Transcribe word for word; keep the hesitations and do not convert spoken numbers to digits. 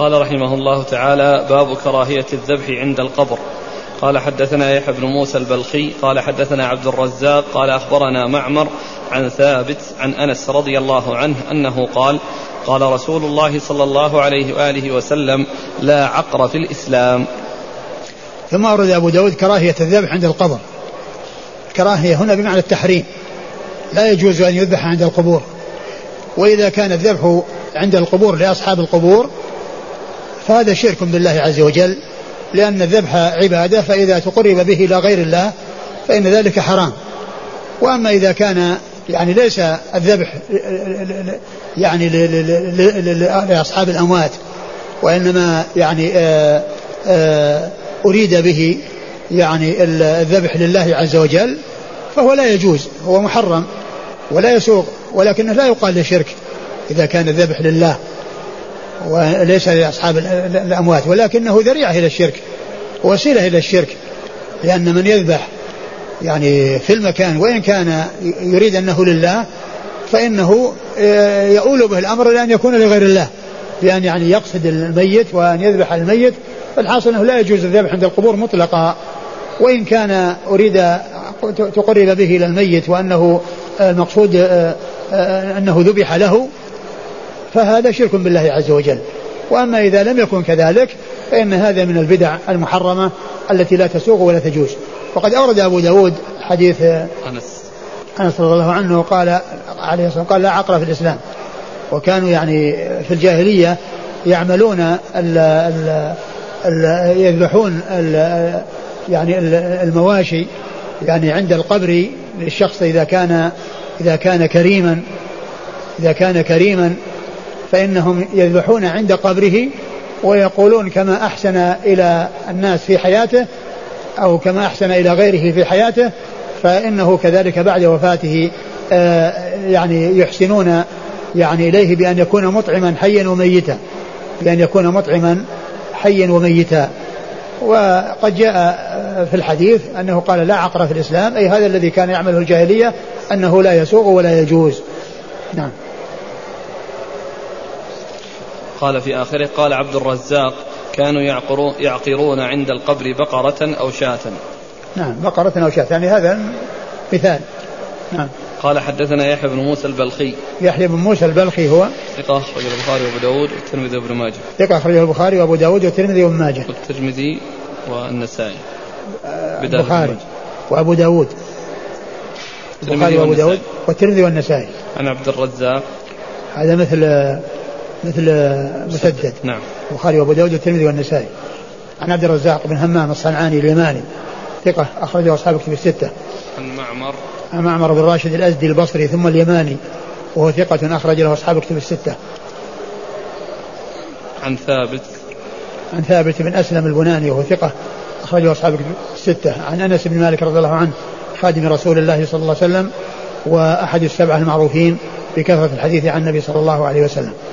قال رحمه الله تعالى: باب كراهية الذبح عند القبر. قال حدثنا يحيى بن موسى البلخي قال حدثنا عبد الرزاق قال أخبرنا معمر عن ثابت عن أنس رضي الله عنه أنه قال: قال رسول الله صلى الله عليه وآله وسلم: لا عقر في الإسلام. ثم أورد أبو داود كراهية الذبح عند القبر. كراهية هنا بمعنى التحريم، لا يجوز أن يذبح عند القبور. وإذا كان الذبح عند القبور لأصحاب القبور فهذا شرك بالله عز وجل، لأن الذبح عبادة، فإذا تقرب به إلى غير الله فإن ذلك حرام. وأما إذا كان يعني ليس الذبح يعني لأصحاب الأموات، وإنما يعني آآ آآ أريد به يعني الذبح لله عز وجل، فهو لا يجوز، هو محرم ولا يسوق، ولكنه لا يقال لشرك إذا كان الذبح لله وليس لأصحاب الأموات، ولكنه ذريعة إلى الشرك ووسيلة إلى الشرك، لأن من يذبح يعني في المكان وإن كان يريد أنه لله فإنه يؤول به الأمر لأن يكون لغير الله، بأن يعني يقصد الميت وأن يذبح الميت. فالحاصل أنه لا يجوز الذبح عند القبور مطلقا، وإن كان أريد تقرب به إلى الميت وأنه المقصود أنه ذبح له فهذا شرك بالله عز وجل. وأما إذا لم يكن كذلك فإن هذا من البدع المحرمة التي لا تسوغ ولا تجوز. وقد أورد أبو داود حديث أنس أنس رضي الله عنه قال عليه الصلاة قال: لا عقر في الإسلام. وكانوا يعني في الجاهلية يعملون ال ال ال يذبحون ال يعني المواشي يعني عند القبر للشخص إذا كان إذا كان كريما إذا كان كريما فإنهم يذبحون عند قبره، ويقولون كما أحسن إلى الناس في حياته أو كما أحسن إلى غيره في حياته فإنه كذلك بعد وفاته يعني يحسنون يعني إليه بأن يكون مطعما حيا وميتا بأن يكون مطعما حيا وميتا. وقد جاء في الحديث أنه قال: لا عقر في الإسلام، أي هذا الذي كان يعمله الجاهلية أنه لا يسوغ ولا يجوز. نعم. قال في آخره: قال عبد الرزاق: كانوا يعقرون عند القبر بقرة أو شاة. نعم، بقرة أو شاة، يعني هذا مثال. نعم. قال حدثنا يحيى بن موسى البلخي. يحيى بن موسى البلخي هو ثقة أخرجه البخاري وأبو داود والترمذي وابن ماجه. ثقة أخرجه البخاري وأبو داود والترمذي وابن ماجه. والترمذي والنسائي. البخاري وأبو داود. البخاري وأبو داود والترمذي والنسائي. عن عبد الرزاق. هذا مثل مثل مسدد. نعم. البخاري وأبو داود والترمذي والنسائي. عن عبد الرزاق بن همام الصنعاني اليماني ثقة أخرجه أصحاب الكتب الستة. عن معمر. عن معمر بن راشد الأزدي البصري ثم اليماني وهو ثقة أخرج له أصحاب الكتب الستة. عن ثابت. عن ثابت بن أسلم البناني وهو ثقة أخرجه أصحاب الكتب الستة. عن أنس بن مالك رضي الله عنه خادم رسول الله صلى الله عليه وسلم وأحد السبعة المعروفين بكثرة الحديث عن النبي صلى الله عليه وسلم.